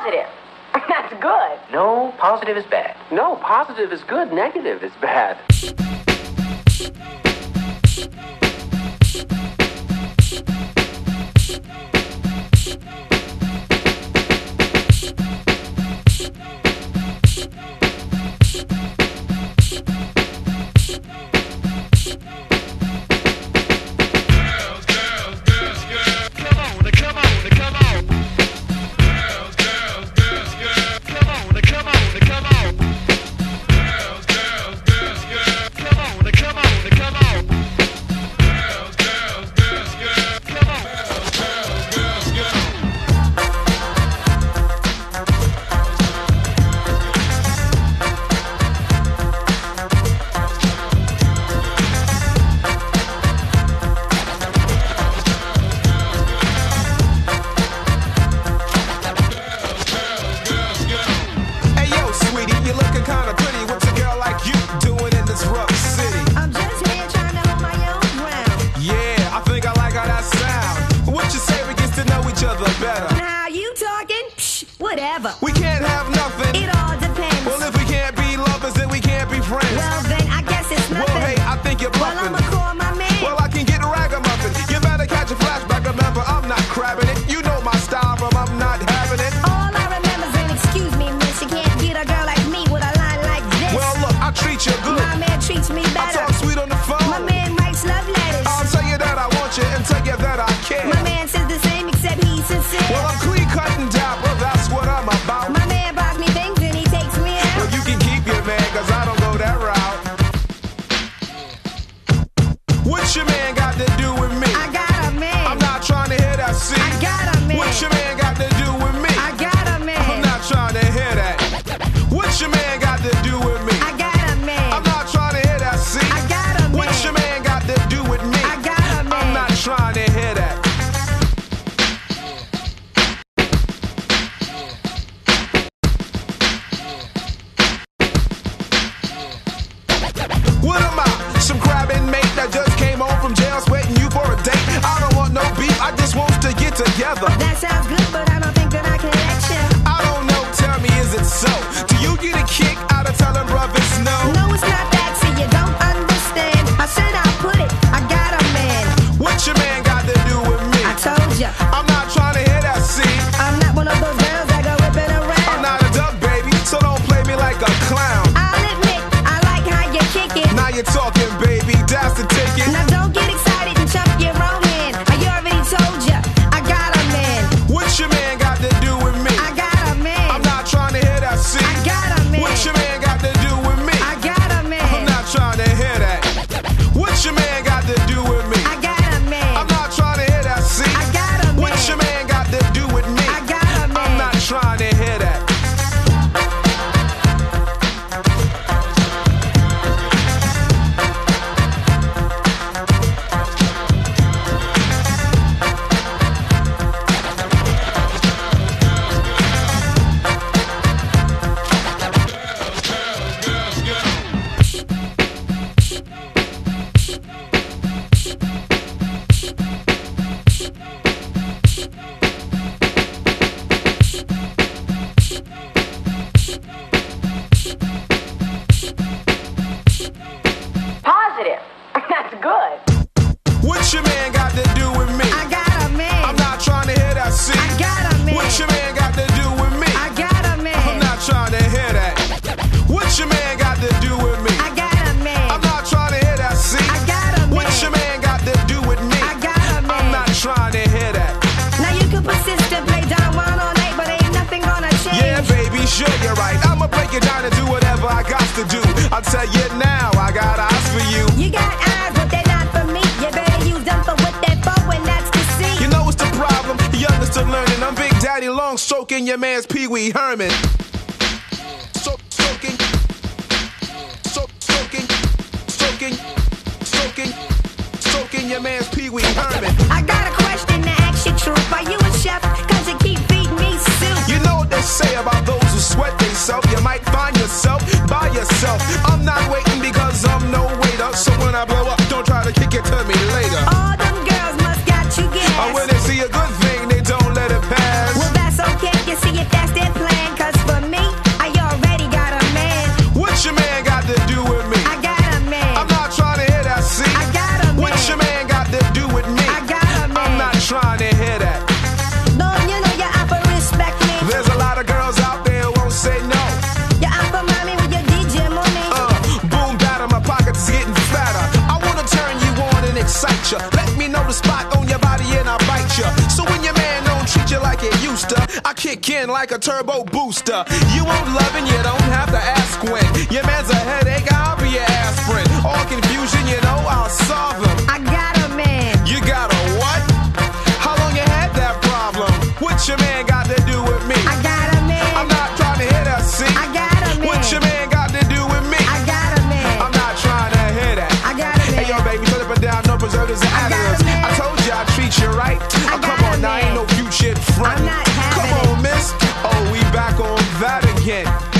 Positive. That's good. No, positive is bad. No, positive is good, negative is bad. Whatever. We can't have nothing. It all depends. Well, if we can't be lovers, then we can't be friends. Well, then I guess it's nothing. Well, hey, I think you're bluffing. Well, I'ma call my man. Well, I can get ragamuffin. You better catch a flashback. Remember, I'm not crabbing it. You know my style from I'm not having it. All I remember is, and excuse me, miss, you can't get a girl like me with a line like this. Well, look, I treat you good. My man treats me I better. talk sweet on the phone. My man writes love letters. I'll tell you that I want you and tell you that I care. My man says the same, except he's sincere. Well, I'm clean cut and dapper. That's what I'm about. My man buys me things and he takes me out. Well, you can keep your man, cause I don't go that route. What your man got to do with me? I got a man. I'm not trying to hear that, see? I got a man. What your man got to do with me? I got a man. I'm not trying to hear that. What your man got to do with me? I got a man. I'm not trying to hear that, see? I got a man. What your man got to do with me? I got a man. I'm not trying to hear that. What am I? Some crabbing mate that just came home from jail, sweating you for a date. I don't want no beef, I just want to get together. That sounds good, but I don't think that I can let you. I don't know, tell me, is it so? Do you get a kick out of telling brothers no? No, it's not that, see, you don't understand. I said I'll put it, I got a man. What your man got to do with me? I told ya. I'm not trying to hear that, see? I'm not one of those girls that go whipping around. I'm not a duck, baby, so don't play me like a clown. I'll admit, I like how you kick it. Now you're talking, baby, that's the ticket. Now don't get excited and jump your own hand. I already told ya, I got a man. What your man got to do with me? I got a man. I'm not trying to hear that, see? I got a man. What your man got to do with me? I got a man. I'm not trying to hear that. What your man got to do with me? I got a man. I'm not trying to hear that, see? I got a man. What your man got to do with me? I got a man. I'm not trying to hear that. Positive. That's good. What your man got to do with me? I got a man. I'm not trying to hear that, see? I got a man. What your man got to do with me? I got a man. I'm not trying to hear that. What your man got to do with me? I got a man. I'm not trying to hear that, see? I got a man. What your man got to do with me? I got a man. I'm not trying to hear that. Now you can persist and play Don Juan all night, but ain't nothing gonna change. Yeah, baby, sure you're right. I'ma break it down and do whatever I got to do. I'll tell you now, I got eyes for you. You got eyes, but they're not for me. You better use them for what they're for, and that's to see. You know what's the problem? Young is still learning. I'm Big Daddy Long, stroking your man's Pee Wee Herman. Stroking, stroking your man's Pee Wee Herman. I got a question to ask you, truth. Are you a chef? Cause you keep feeding me soup. You know what they say about those who sweat themselves. You might find yourself by yourself. I'm not waiting because I'm no waiter. So when I blow up, don't try to kick it to me later. All them girls must got you gas. Or when they see a good thing, they don't let it pass. Well, that's okay. You see if that's their kick in like a turbo booster. You won't love and you don't have to ask when. Your man's a headache, I'll be your aspirin. All confusion, you know I'll solve them. I got a man. You got a what? How long you had that problem? What your man got to do with me? I got a man. I'm not trying to hit a C. I got a man. What your man got to do with me? I got a man. I'm not trying to hear that. I got a man. Hey yo, baby, turn up and down, no preservatives and I got a additives. man. I told you I treat you right. I Oh, come got a on, now man. ain't no future in front. I'm not having Come on, miss. Oh, we back on that again.